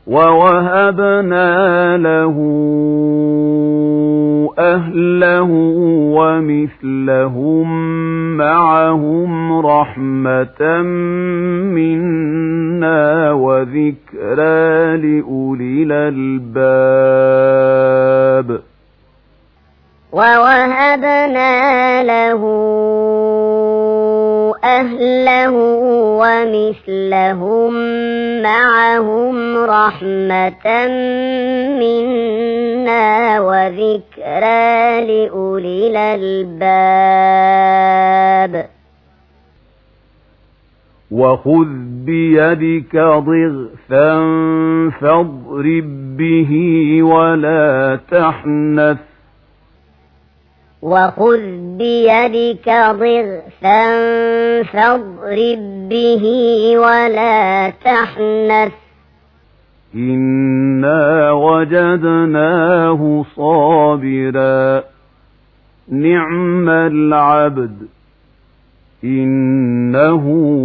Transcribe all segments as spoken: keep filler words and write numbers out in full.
ووهبنا له أهله ومثلهم معهم رحمة منا وذكرى لأولي الألباب ووهبنا له أهله ومثلهم معهم رحمة منا وذكرى لأولي الألباب وخذ بيدك ضغثا فاضرب به ولا تحنث وخذ بيدك ضغثا فاضرب به ولا تحنث إنا وجدناه صابرا نعم العبد إنه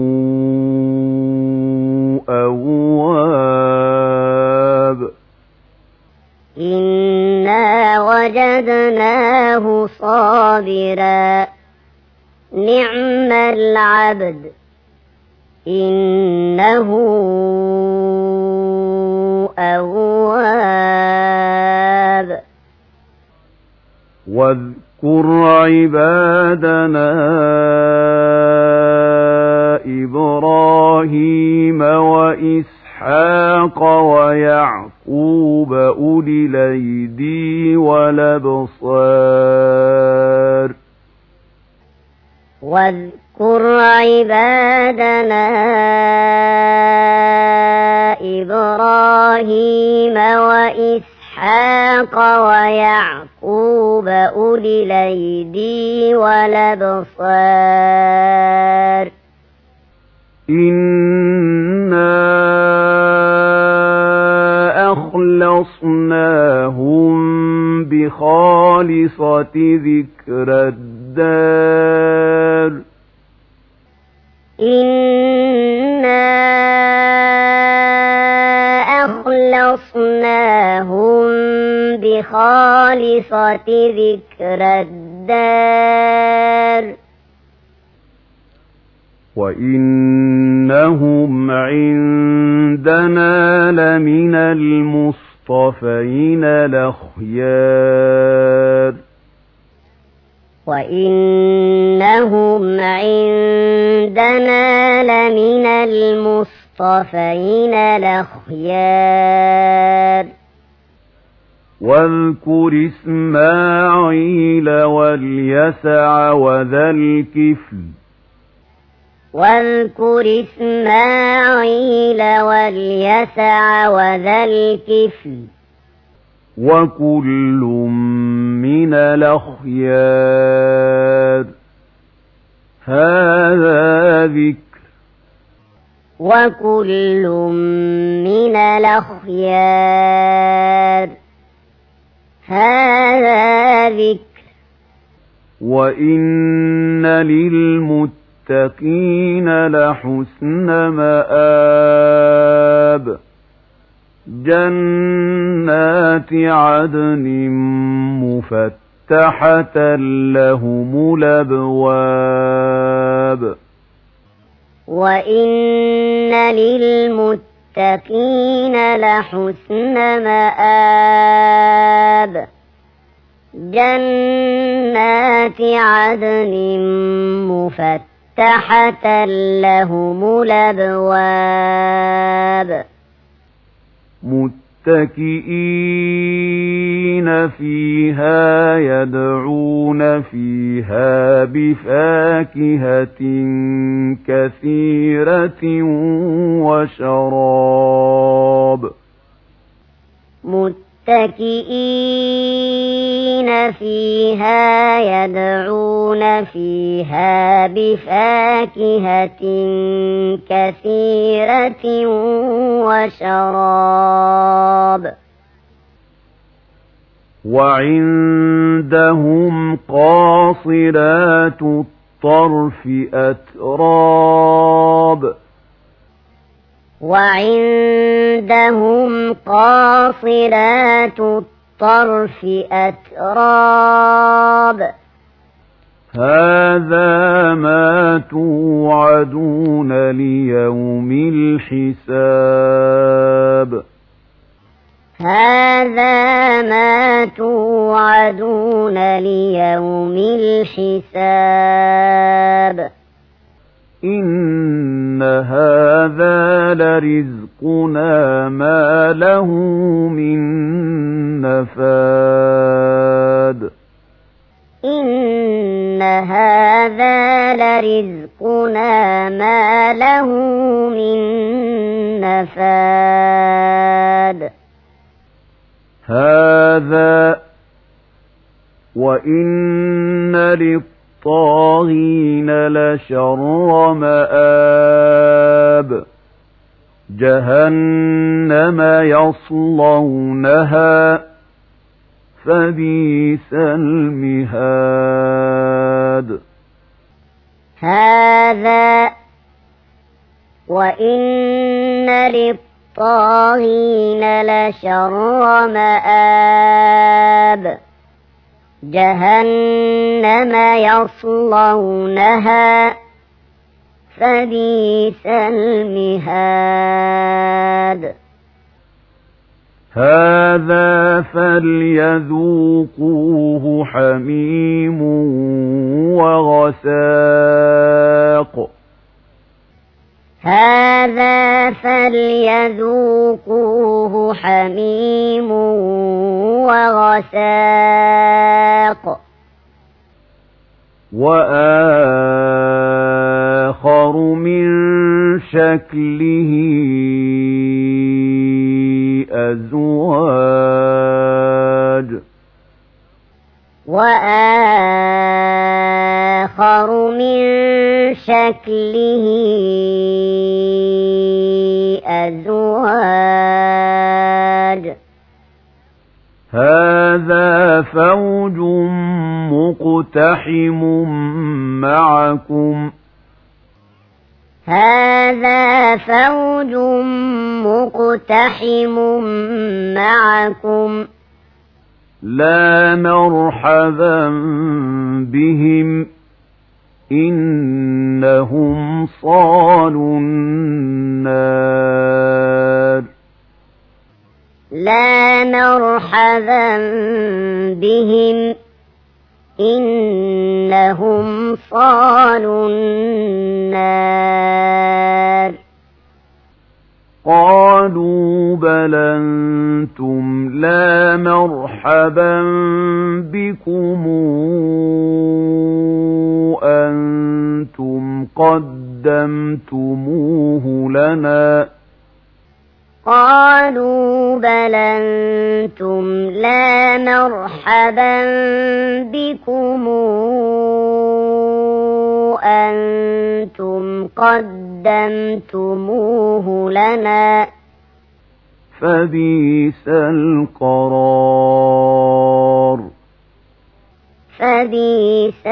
أواب إنا وجدناه صابرا نعم العبد إنه أواب واذكر عبادنا إبراهيم وإسحاق ويعقوب أولي الأيدي والأبصار واذكر عبادنا إبراهيم وإسحاق ويعقوب أولي الأيدي والأبصار إنا أخلصناهم بخالصة ذكر الدار إنا أخلصناهم بخالصة ذكر الدار وإنهم عندنا لمن المصطفين الأخيار وإنهم عندنا لمن المصطفين الأخيار واذكر إسماعيل واليسع وذا الكفل واذكر إسماعيل واليسع وذا الكفل وكل من الأخيار هذا ذكر وكل من الأخيار هذا ذكر وإن للمتقين لحسن مآب جنات عدن مفتحة لهم الأبواب وإن للمتقين لحسن مآب جنات عدن مفتحة لهم الأبواب متكئين فيها يدعون فيها بفاكهة كثيرة وشراب متكئين فيها يدعون فيها بفاكهة كثيرة وشراب وعندهم قاصرات الطرف أتراب وعندهم قاصرات الطرف أتراب هذا ما توعدون ليوم الحساب هذا ما توعدون ليوم الحساب إن هذا لرزقنا ما له من نفاد إن هذا لرزقنا ما له من نفاد هذا وإن للطاغين لشر مآب جهنم يصلونها فبئس المهاد هذا وإن للطاغين لشر مآب جهنم يصلونها فبئس المهاد هذا فليذوقوه حميم وغساق هذا فليذوقوه حميم وغساق وآخر من شكله أزواج وآخر من شكله أزواج هذا فوج مقتحم معكم هذا فوج مقتحم معكم لا مرحبا بهم إنهم صالوا النار لا مرحبا بهم إنهم صالوا النار قالوا بل أنتم لا مرحبا بكم أنتم قدمتموه لنا قالوا بل أنتم لا مرحبا بكم أنتم قدمتموه لنا فبئس القرار فبئس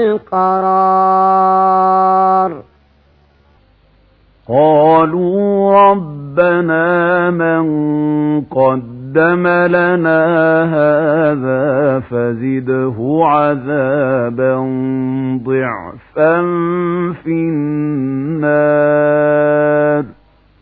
القرار قالوا ربنا من قدم لنا هذا فزده عذابا ضعفا في النار